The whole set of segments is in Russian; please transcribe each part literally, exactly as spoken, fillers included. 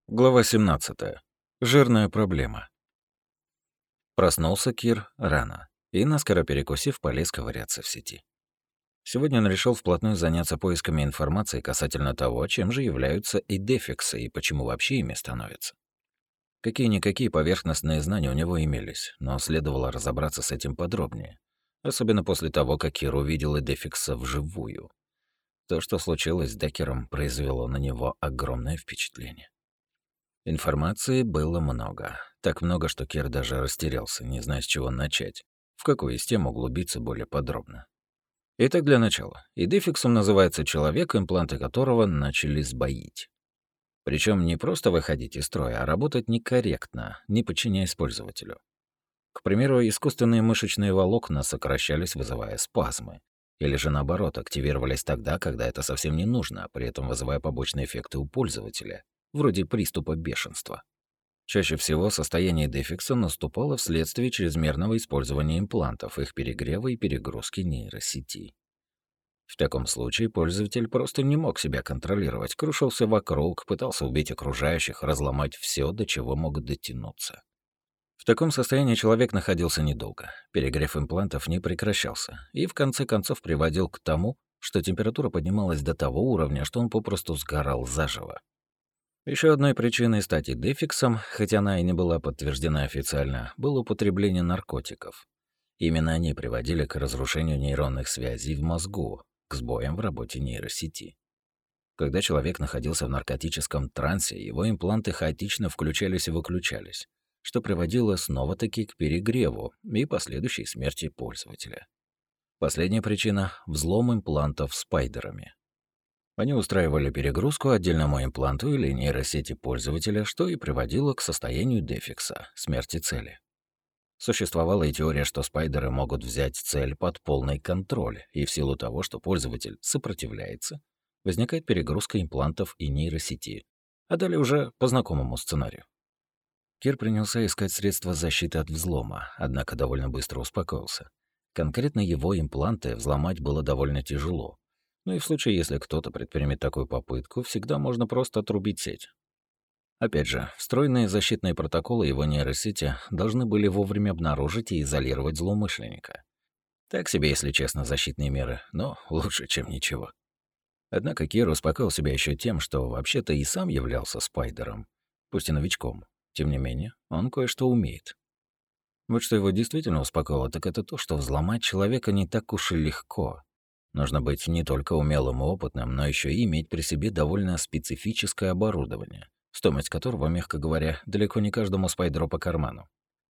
Глава семнадцатая. Жирная проблема. Проснулся Кир рано и, наскоро перекусив, полез ковыряться в сети. Сегодня он решил вплотную заняться поисками информации касательно того, чем же являются идефиксы и почему вообще ими становятся. Какие-никакие поверхностные знания у него имелись, но следовало разобраться с этим подробнее, особенно после того, как Кир увидел идефикса вживую. То, что случилось с Деккером, произвело на него огромное впечатление. Информации было много. Так много, что Кир даже растерялся, не зная, с чего начать, в какую из тем углубиться более подробно. Итак, для начала. Идефиксом называется человек, импланты которого начали сбоить. Причем не просто выходить из строя, а работать некорректно, не подчиняясь пользователю. К примеру, искусственные мышечные волокна сокращались, вызывая спазмы. Или же наоборот, активировались тогда, когда это совсем не нужно, а при этом вызывая побочные эффекты у пользователя, вроде приступа бешенства. Чаще всего состояние дефекса наступало вследствие чрезмерного использования имплантов, их перегрева и перегрузки нейросети. В таком случае пользователь просто не мог себя контролировать, крушился вокруг, пытался убить окружающих, разломать все, до чего мог дотянуться. В таком состоянии человек находился недолго. Перегрев имплантов не прекращался и в конце концов приводил к тому, что температура поднималась до того уровня, что он попросту сгорал заживо. Еще одной причиной стать идефиксом, хотя она и не была подтверждена официально, было употребление наркотиков. Именно они приводили к разрушению нейронных связей в мозгу, к сбоям в работе нейросети. Когда человек находился в наркотическом трансе, его импланты хаотично включались и выключались, что приводило снова-таки к перегреву и последующей смерти пользователя. Последняя причина — взлом имплантов спайдерами. Они устраивали перегрузку отдельному импланту или нейросети пользователя, что и приводило к состоянию дефекса, смерти цели. Существовала и теория, что спайдеры могут взять цель под полный контроль, и в силу того, что пользователь сопротивляется, возникает перегрузка имплантов и нейросети, а далее уже по знакомому сценарию. Кир принялся искать средства защиты от взлома, однако довольно быстро успокоился. Конкретно его импланты взломать было довольно тяжело. Ну и в случае, если кто-то предпримет такую попытку, всегда можно просто отрубить сеть. Опять же, встроенные защитные протоколы его нейросети должны были вовремя обнаружить и изолировать злоумышленника. Так себе, если честно, защитные меры, но лучше, чем ничего. Однако Кир успокоил себя еще тем, что вообще-то и сам являлся спайдером, пусть и новичком. Тем не менее, он кое-что умеет. Вот что его действительно успокоило, так это то, что взломать человека не так уж и легко. Нужно быть не только умелым и опытным, но еще и иметь при себе довольно специфическое оборудование, стоимость которого, мягко говоря, далеко не каждому спайдеру по карману.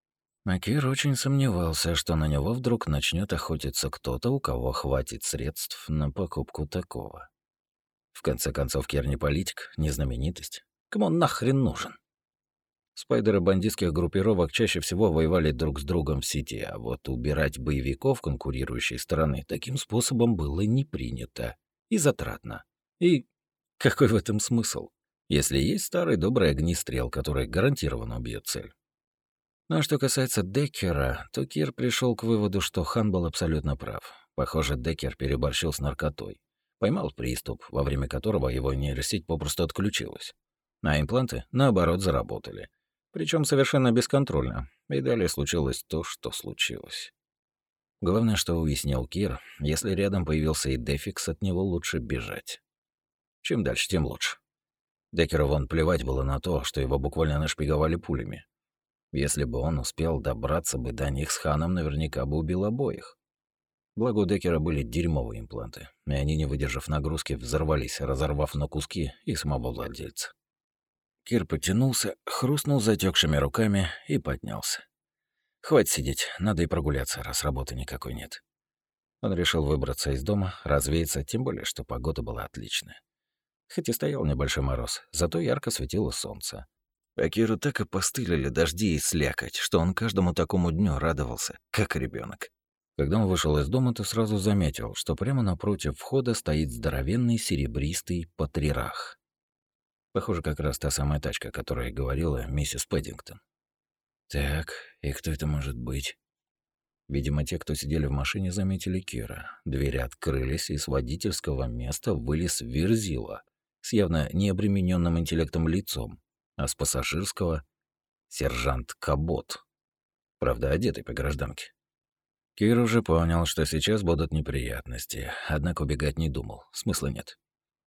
А Кир очень сомневался, что на него вдруг начнет охотиться кто-то, у кого хватит средств на покупку такого. В конце концов, Кир не политик, не знаменитость. Кому он нахрен нужен? Спайдеры бандитских группировок чаще всего воевали друг с другом в сети, а вот убирать боевиков конкурирующей стороны таким способом было не принято и затратно. И какой в этом смысл, если есть старый добрый огнестрел, который гарантированно убьет цель? Ну а что касается Деккера, то Кир пришел к выводу, что Хан был абсолютно прав. Похоже, Деккер переборщил с наркотой. Поймал приступ, во время которого его нейросеть попросту отключилась. А импланты, наоборот, заработали. Причем совершенно бесконтрольно. И далее случилось то, что случилось. Главное, что уяснил Кир, если рядом появился и дефикс, от него лучше бежать. Чем дальше, тем лучше. Деккеру вон плевать было на то, что его буквально нашпиговали пулями. Если бы он успел добраться бы до них с Ханом, наверняка бы убил обоих. Благо у Деккера были дерьмовые импланты, и они, не выдержав нагрузки, взорвались, разорвав на куски и самого владельца. Кир потянулся, хрустнул затекшими руками и поднялся. Хватит сидеть, надо и прогуляться, раз работы никакой нет. Он решил выбраться из дома, развеяться, тем более, что погода была отличная. Хоть и стоял небольшой мороз, зато ярко светило солнце. А Киру так и постылили дожди и слякоть, что он каждому такому дню радовался, как ребенок. Когда он вышел из дома, то сразу заметил, что прямо напротив входа стоит здоровенный серебристый патрирах. Похоже, как раз та самая тачка, о которой говорила миссис Пэддингтон. Так, и кто это может быть? Видимо, те, кто сидели в машине, заметили Кира. Двери открылись, и с водительского места вылез Верзила с явно необремененным интеллектом лицом а с пассажирского — сержант Кабот, правда, одетый по гражданке. Кир уже понял, что сейчас будут неприятности, однако убегать не думал, смысла нет.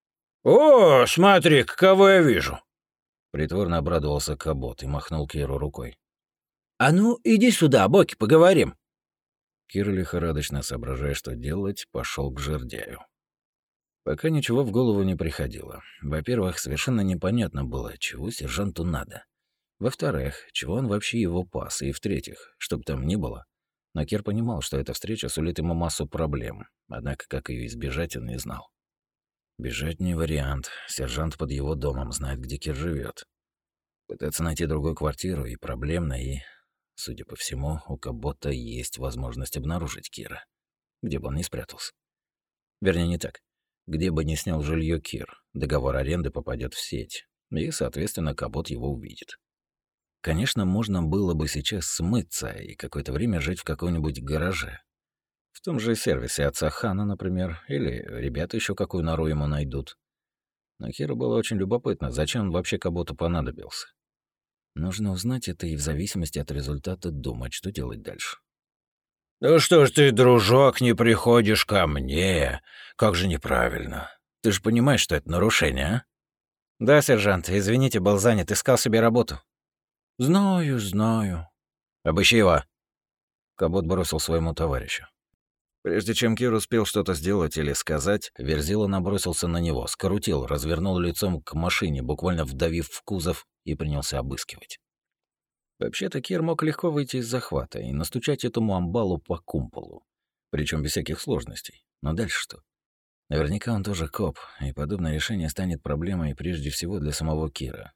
«О, смотри, кого я вижу!» Притворно обрадовался Кабот и махнул Киру рукой. «А ну, иди сюда, Боки, поговорим!» Кир, лихорадочно соображая, что делать, пошел к жердяю. Пока ничего в голову не приходило. Во-первых, совершенно непонятно было, чего сержанту надо. Во-вторых, чего он вообще его пас. И в-третьих, чтоб там ни было. Но Кир понимал, что эта встреча сулит ему массу проблем. Однако, как ее избежать, он не знал. Бежать не вариант. Сержант под его домом знает, где Кир живет. Пытаться найти другую квартиру и проблемно, и, судя по всему, у Кабота есть возможность обнаружить Кира, где бы он ни спрятался. Вернее, не так. Где бы ни снял жилье Кир, договор аренды попадет в сеть, и, соответственно, Кабот его увидит. Конечно, можно было бы сейчас смыться и какое-то время жить в каком-нибудь гараже. В том же сервисе отца Хана, например, или ребята еще какую нору ему найдут. Но Киру было очень любопытно, зачем он вообще Каботу понадобился. Нужно узнать это и в зависимости от результата думать, что делать дальше. «Ну что ж ты, дружок, не приходишь ко мне? Как же неправильно. Ты же понимаешь, что это нарушение, а?» «Да, сержант, извините, был занят, искал себе работу». «Знаю, знаю». «Обыщи его!» Кабот бросил своему товарищу. Прежде чем Кир успел что-то сделать или сказать, Верзила набросился на него, скрутил, развернул лицом к машине, буквально вдавив в кузов, и принялся обыскивать. Вообще-то Кир мог легко выйти из захвата и настучать этому амбалу по кумполу, причем без всяких сложностей. Но дальше что? Наверняка он тоже коп, и подобное решение станет проблемой прежде всего для самого Кира.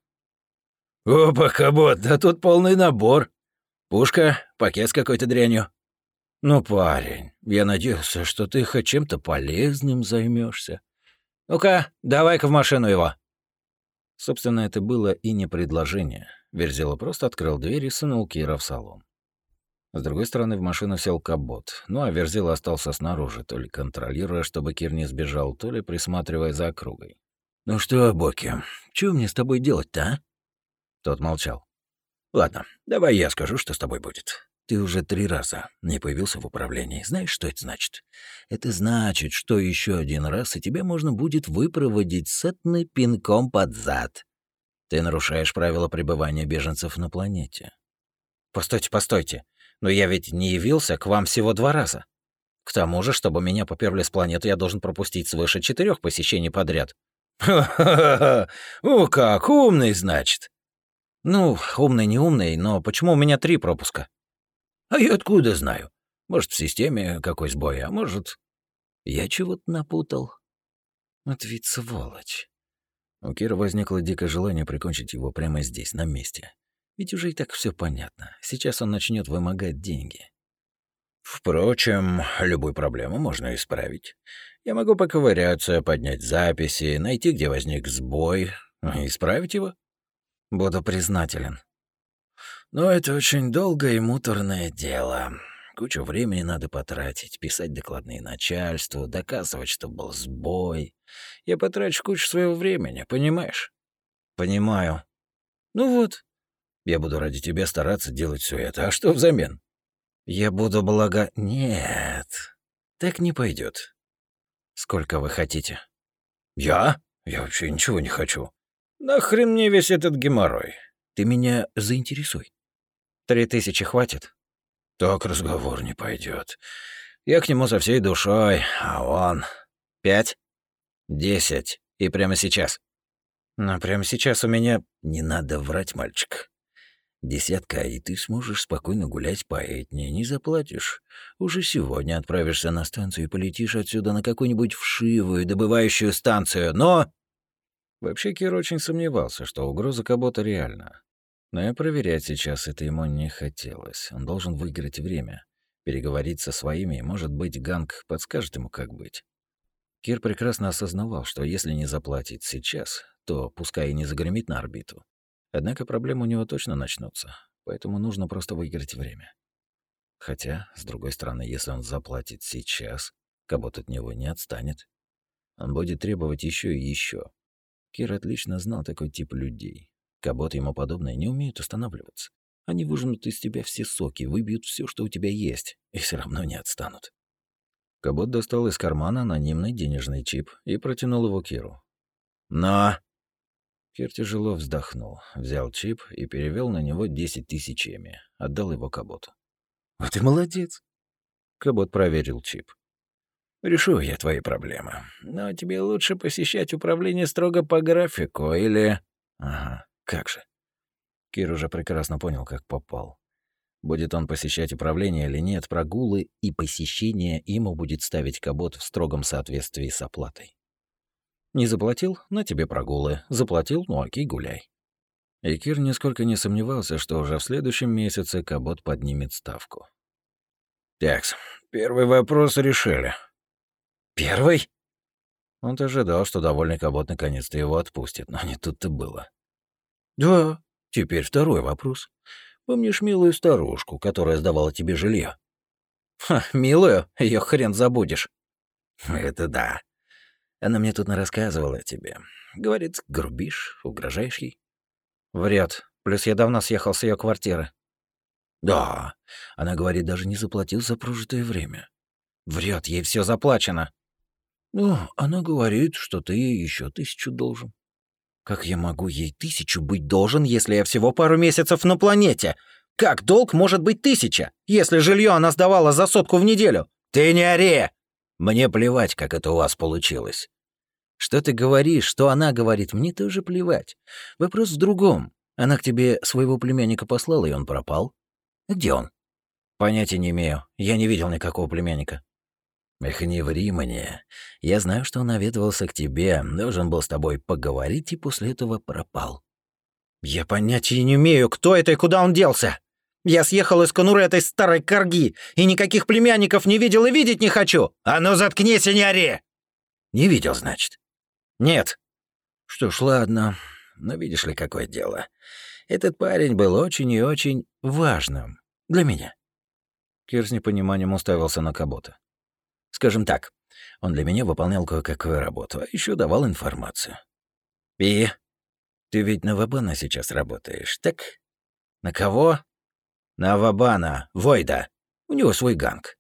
«Опа, Кабот, да тут полный набор. Пушка, пакет с какой-то дрянью. Ну, парень, я надеялся, что ты хоть чем-то полезным займешься. Ну-ка, давай-ка в машину его». Собственно, это было и не предложение. Верзила просто открыл дверь и сунул Кира в салон. С другой стороны в машину сел Кабот, ну а Верзила остался снаружи, то ли контролируя, чтобы Кир не сбежал, то ли присматривая за округой. «Ну что, Боки, что мне с тобой делать-то, а?» Тот молчал. «Ладно, давай я скажу, что с тобой будет. Ты уже три раза не появился в управлении. Знаешь, что это значит? Это значит, что еще один раз, и тебя можно будет выпроводить сетной пинком под зад. Ты нарушаешь правила пребывания беженцев на планете». «Постойте, постойте. Но я ведь не явился к вам всего два раза. К тому же, чтобы меня поперли с планеты, я должен пропустить свыше четырех посещений подряд». «Ха-ха-ха! О, как умный, значит!» «Ну, умный не умный, но почему у меня три пропуска?» «А я откуда знаю? Может, в системе какой сбой, а может, я чего-то напутал». Вот ведь сволочь. У Кира возникло дикое желание прикончить его прямо здесь, на месте. Ведь уже и так все понятно. Сейчас он начнет вымогать деньги. Впрочем, любую проблему можно исправить. Я могу поковыряться, поднять записи, найти, где возник сбой, и исправить его. Буду признателен. Но это очень долгое и муторное дело. Кучу времени надо потратить, писать докладные начальству, доказывать, что был сбой. Я потрачу кучу своего времени, понимаешь? Понимаю. Ну вот. Я буду ради тебя стараться делать все это. А что взамен? Я буду благо... Нет, так не пойдет. Сколько вы хотите? Я? Я вообще ничего не хочу. Нахрен мне весь этот геморрой? Ты меня заинтересуй. Три тысячи хватит? Так разговор не пойдет. Я к нему со всей душой, а он... Пять? Десять. И прямо сейчас. Но прямо сейчас у меня... Не надо врать, мальчик. Десятка, и ты сможешь спокойно гулять по Этне, не заплатишь. Уже сегодня отправишься на станцию и полетишь отсюда на какую-нибудь вшивую добывающую станцию, но... Вообще Кир очень сомневался, что угроза Кабота реальна. Но и проверять сейчас это ему не хотелось. Он должен выиграть время, переговорить со своими, и, может быть, Ганг подскажет ему, как быть. Кир прекрасно осознавал, что если не заплатить сейчас, то пускай и не загремит на орбиту. Однако проблемы у него точно начнутся, поэтому нужно просто выиграть время. Хотя, с другой стороны, если он заплатит сейчас, Кабот от него не отстанет. Он будет требовать еще и еще. Кир отлично знал такой тип людей. Кабот ему подобные не умеют останавливаться. Они выжмут из тебя все соки, выбьют все, что у тебя есть, и все равно не отстанут. Кабот достал из кармана анонимный денежный чип и протянул его Киру. «Но...» Кир тяжело вздохнул, взял чип и перевел на него десять тысяч эми, отдал его Каботу. «А ты молодец!» Кабот проверил чип. «Решу я твои проблемы. Но тебе лучше посещать управление строго по графику или...» «Ага, как же». Кир уже прекрасно понял, как попал. Будет он посещать управление или нет, прогулы и посещение ему будет ставить Кабот в строгом соответствии с оплатой. Не заплатил — на тебе прогулы. Заплатил — ну окей, гуляй. И Кир нисколько не сомневался, что уже в следующем месяце Кабот поднимет ставку. «Такс, первый вопрос решили». «Первый?» Он-то ожидал, что довольный Кабот наконец-то его отпустит, но не тут-то было. «Да, теперь второй вопрос. Помнишь милую старушку, которая сдавала тебе жилье?» «Ха, милую? Её хрен забудешь». «Это да. Она мне тут нарассказывала о тебе. Говорит, грубишь, угрожаешь ей». «Врет. Плюс я давно съехал с её квартиры». «Да. Она говорит, даже не заплатил за прожитое время». «Врет, ей всё заплачено». «Ну, она говорит, что ты ей ещё тысячу должен». «Как я могу ей тысячу быть должен, если я всего пару месяцев на планете? Как долг может быть тысяча, если жилье она сдавала за сотку в неделю?» «Ты не ори! Мне плевать, как это у вас получилось». «Что ты говоришь, что она говорит, мне тоже плевать. Вопрос в другом. Она к тебе своего племянника послала, и он пропал. Где он?» «Понятия не имею. Я не видел никакого племянника». «Эх, не ври мне. Я знаю, что он наведывался к тебе, должен был с тобой поговорить, и после этого пропал». «Я понятия не имею, кто это и куда он делся. Я съехал из конуры этой старой корги, и никаких племянников не видел и видеть не хочу. А ну заткнись и не ори!» «Не видел, значит?» «Нет». «Что ж, ладно. Но видишь ли, какое дело. Этот парень был очень и очень важным для меня». Кир с непониманием уставился на Кабота. «Скажем так, он для меня выполнял кое-какую работу, а еще давал информацию». «И? Ты ведь на Вабана сейчас работаешь, так?» «На кого?» «На Вабана, Войда. У него свой ганг.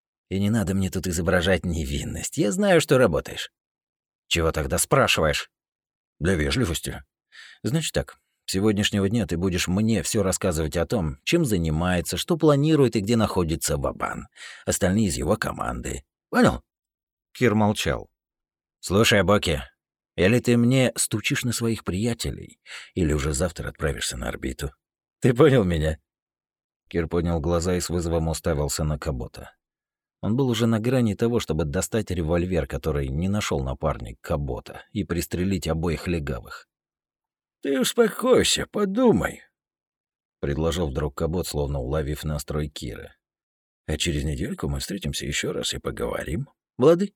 И не надо мне тут изображать невинность. Я знаю, что работаешь». «Чего тогда спрашиваешь?» «Для вежливости. Значит так, с сегодняшнего дня ты будешь мне все рассказывать о том, чем занимается, что планирует и где находится Вабан. Остальные из его команды. Понял?» Кир молчал. «Слушай, Боки, или ты мне стучишь на своих приятелей, или уже завтра отправишься на орбиту. Ты понял меня?» Кир поднял глаза и с вызовом уставился на Кабота. Он был уже на грани того, чтобы достать револьвер, который не нашел напарник Кабота, и пристрелить обоих легавых. «Ты успокойся, подумай», — предложил вдруг Кабот, словно уловив настрой Кира. «А через недельку мы встретимся еще раз и поговорим. Лады?»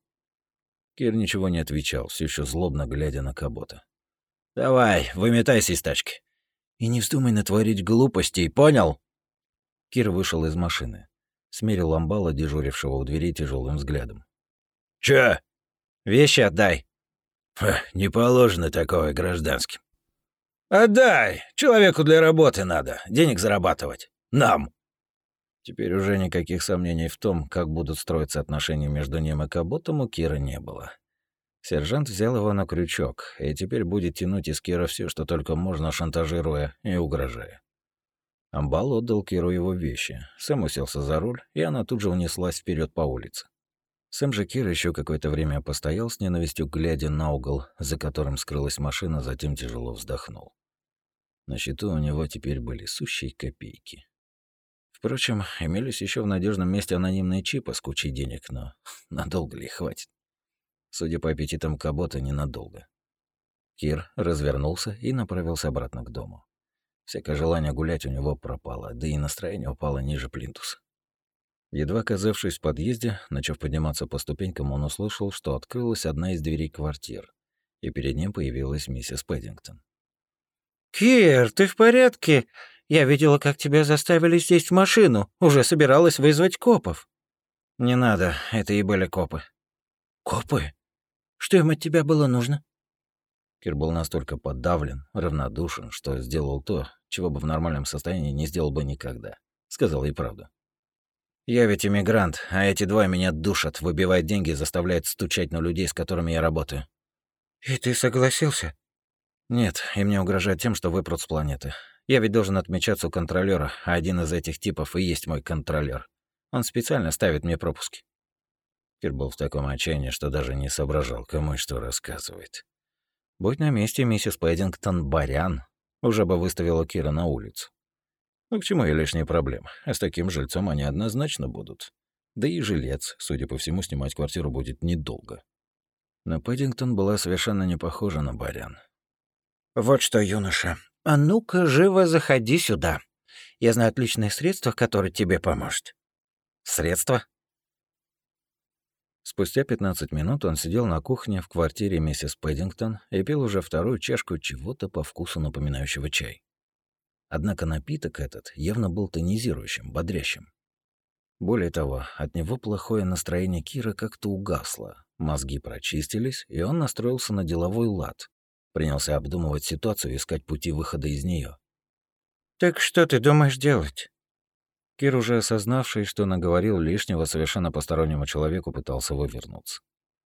Кир ничего не отвечал, все еще злобно глядя на Кабота. «Давай, выметайся из тачки. И не вздумай натворить глупостей, понял?» Кир вышел из машины. Смерил амбала, дежурившего у двери, тяжелым взглядом. «Чё?» «Вещи отдай». Ха, «Не положено такое гражданским». «Отдай! Человеку для работы надо, денег зарабатывать. Нам!» Теперь уже никаких сомнений в том, как будут строиться отношения между ним и Каботом, у Кира не было. Сержант взял его на крючок, и теперь будет тянуть из Кира все, что только можно, шантажируя и угрожая. Амбал отдал Киру его вещи, сам уселся за руль, и она тут же унеслась вперед по улице. Сам же Кир еще какое-то время постоял с ненавистью, глядя на угол, за которым скрылась машина, затем тяжело вздохнул. На счету у него теперь были сущие копейки. Впрочем, имелись еще в надежном месте анонимные чипы с кучей денег, но надолго ли их хватит? Судя по аппетитам Кабота, ненадолго. Кир развернулся и направился обратно к дому. Всякое желание гулять у него пропало, да и настроение упало ниже плинтуса. Едва оказавшись в подъезде, начав подниматься по ступенькам, он услышал, что открылась одна из дверей квартир, и перед ним появилась миссис Пэддингтон. «Кир, ты в порядке? Я видела, как тебя заставили сесть в машину. Уже собиралась вызвать копов». «Не надо, это и были копы». «Копы? Что им от тебя было нужно?» Кир был настолько подавлен, равнодушен, что сделал то, чего бы в нормальном состоянии не сделал бы никогда. Сказал ей правду. «Я ведь иммигрант, а эти двое меня душат, выбивают деньги и заставляют стучать на людей, с которыми я работаю». «И ты согласился?» «Нет, и мне угрожает тем, что выпрут с планеты. Я ведь должен отмечаться у контролёра, а один из этих типов и есть мой контролёр. Он специально ставит мне пропуски». Кир был в таком отчаянии, что даже не соображал, кому и что рассказывает. Будь на месте миссис Пэддингтон Барян, уже бы выставила Кира на улицу. Ну к чему и лишние проблемы, а с таким жильцом они однозначно будут. Да и жилец, судя по всему, снимать квартиру будет недолго. Но Пэддингтон была совершенно не похожа на Барян. «Вот что, юноша, а ну-ка живо заходи сюда. Я знаю отличное средство, которое тебе поможет». «Средства?» Спустя пятнадцать минут он сидел на кухне в квартире миссис Пэддингтон и пил уже вторую чашку чего-то по вкусу напоминающего чай. Однако напиток этот явно был тонизирующим, бодрящим. Более того, от него плохое настроение Кира как-то угасло, мозги прочистились, и он настроился на деловой лад. Принялся обдумывать ситуацию и искать пути выхода из нее. «Так что ты думаешь делать?» Кир, уже осознавший, что наговорил лишнего совершенно постороннему человеку, пытался вывернуться.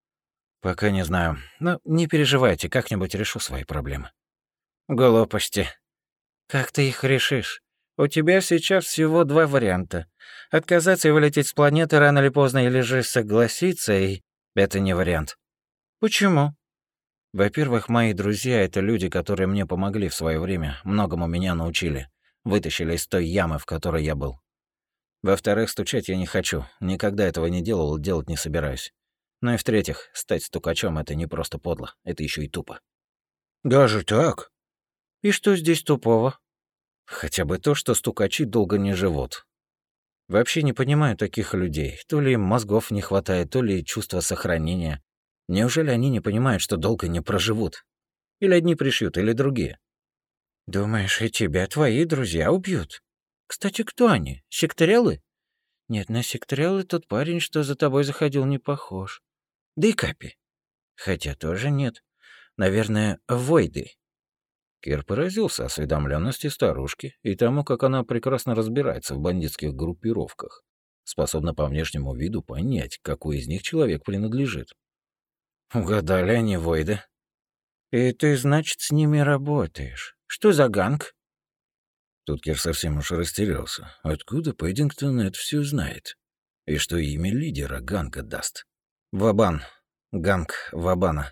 «Пока не знаю. Но не переживайте, как-нибудь решу свои проблемы». «Глупости». «Как ты их решишь? У тебя сейчас всего два варианта. Отказаться и вылететь с планеты рано или поздно, или же согласиться, и... Это не вариант». «Почему?» «Во-первых, мои друзья — это люди, которые мне помогли в свое время, многому меня научили, вытащили из той ямы, в которой я был. Во-вторых, стучать я не хочу, никогда этого не делал и делать не собираюсь. Ну и в-третьих, стать стукачом — это не просто подло, это еще и тупо». «Даже так? И что здесь тупого?» «Хотя бы то, что стукачи долго не живут. Вообще не понимаю таких людей. То ли им мозгов не хватает, то ли чувства сохранения. Неужели они не понимают, что долго не проживут? Или одни пришьют, или другие?» «Думаешь, и тебя твои друзья убьют? Кстати, кто они? Секториалы?» «Нет, на секториалы тот парень, что за тобой заходил, не похож. Да и Капи. Хотя тоже нет. Наверное, Войды». Кир поразился осведомленности старушки и тому, как она прекрасно разбирается в бандитских группировках. Способна по внешнему виду понять, какой из них человек принадлежит. «Угадали они, Войды. И ты, значит, с ними работаешь. Что за ганг?» Тут Кир совсем уж растерялся. Откуда Пэддингтон это все знает? И что имя лидера ганга даст? Вабан. Ганг Вабана.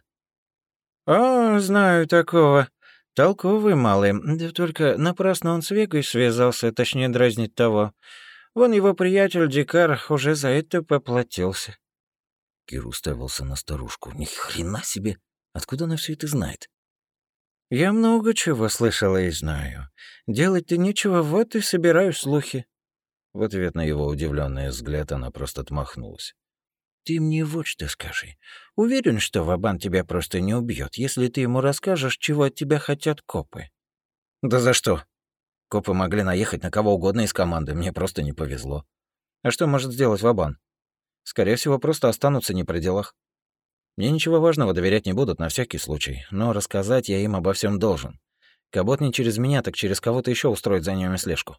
«О, знаю такого. Толковый малый. Да только напрасно он с Вегой связался, точнее, дразнить того. Вон его приятель Дикар уже за это поплатился». Кир уставился на старушку. Ни хрена себе! Откуда она все это знает? «Я много чего слышала и знаю. Делать-то нечего, вот и собираю слухи». В ответ на его удивленный взгляд она просто отмахнулась. «Ты мне вот что скажи. Уверен, что Вабан тебя просто не убьет, если ты ему расскажешь, чего от тебя хотят копы?» «Да за что? Копы могли наехать на кого угодно из команды, мне просто не повезло. А что может сделать Вабан? Скорее всего, просто останутся не при делах. Мне ничего важного доверять не будут на всякий случай, но рассказать я им обо всем должен. Кабот не через меня, так через кого-то еще устроит за ними слежку».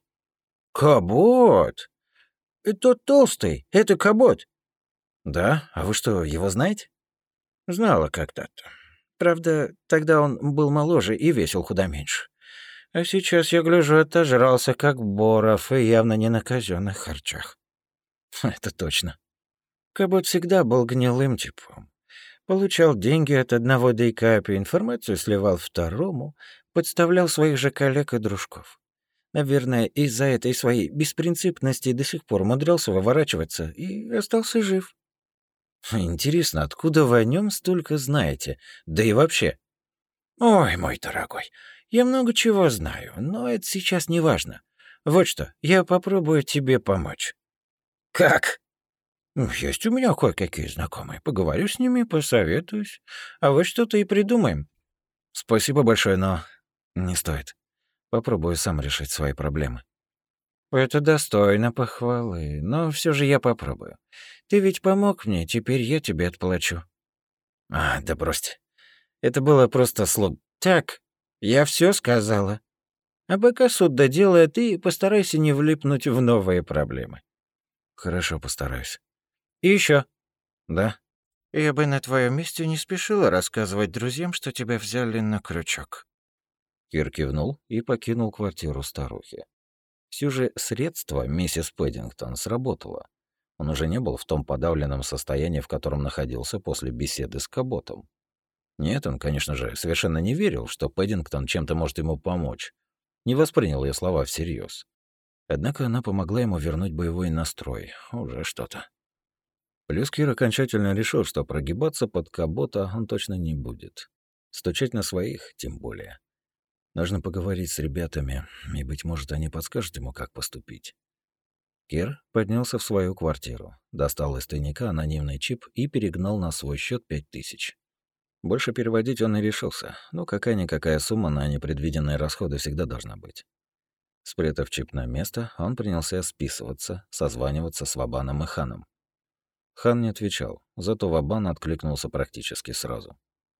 «Кабот? Это толстый, это Кабот». «Да? А вы что, его знаете?» «Знала когда-то. Правда, тогда он был моложе и весил куда меньше. А сейчас, я гляжу, отожрался, как Боров, и явно не на казенных харчах». «Это точно». Кабот всегда был гнилым типом. Получал деньги от одного Дейкапи, информацию сливал второму, подставлял своих же коллег и дружков. Наверное, из-за этой своей беспринципности до сих пор умудрялся выворачиваться и остался жив. «Интересно, откуда вы о нем столько знаете? Да и вообще...» «Ой, мой дорогой, я много чего знаю, но это сейчас не важно. Вот что, я попробую тебе помочь». «Как?» «Есть у меня кое-какие знакомые. Поговорю с ними, посоветуюсь. А вот что-то и придумаем». «Спасибо большое, но не стоит. Попробую сам решить свои проблемы». «Это достойно похвалы, но все же я попробую. Ты ведь помог мне, теперь я тебе отплачу». «А, да бросьте. Это было просто слог... Так, я все сказала. А пока суд доделает, ты постарайся не влипнуть в новые проблемы. Хорошо, постараюсь. И еще. Да? Я бы на твоем месте не спешила рассказывать друзьям, что тебя взяли на крючок. Кир кивнул и покинул квартиру старухи. Все же средство миссис Пэддингтон сработало. Он уже не был в том подавленном состоянии, в котором находился после беседы с Каботом. Нет, он, конечно же, совершенно не верил, что Пэддингтон чем-то может ему помочь. Не воспринял ее слова всерьез. Однако она помогла ему вернуть боевой настрой. Уже что-то. Плюс Кир окончательно решил, что прогибаться под Кабота он точно не будет. Стучать на своих тем более. Нужно поговорить с ребятами, и, быть может, они подскажут ему, как поступить. Кир поднялся в свою квартиру, достал из тайника анонимный чип и перегнал на свой счет пять тысяч. Больше переводить он не решился, но какая-никакая сумма на непредвиденные расходы всегда должна быть. Спрятав чип на место, он принялся списываться, созваниваться с Вабаном и Ханом. Хан не отвечал, зато Вабан откликнулся практически сразу.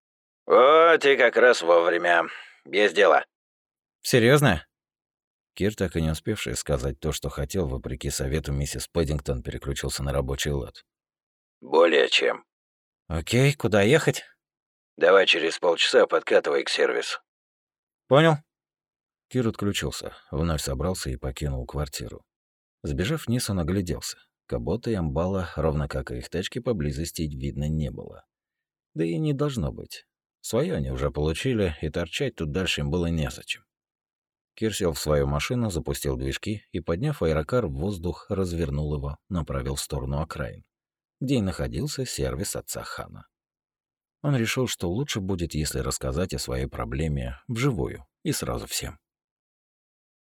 «О, ты как раз вовремя. Без дела». Серьезно? Кир, так и не успевший сказать то, что хотел, вопреки совету миссис Пэддингтон, переключился на рабочий лад. «Более чем. Окей, куда ехать? Давай через полчаса подкатывай к сервису». Понял. Кир отключился, вновь собрался и покинул квартиру. Сбежав вниз, он огляделся. Кабота и Амбала, ровно как и их тачки, поблизости видно не было. Да и не должно быть. Своё они уже получили, и торчать тут дальше им было незачем. Кир сел в свою машину, запустил движки и, подняв аэрокар в воздух, развернул его, направил в сторону окраин, где и находился сервис отца Хана. Он решил, что лучше будет, если рассказать о своей проблеме вживую и сразу всем.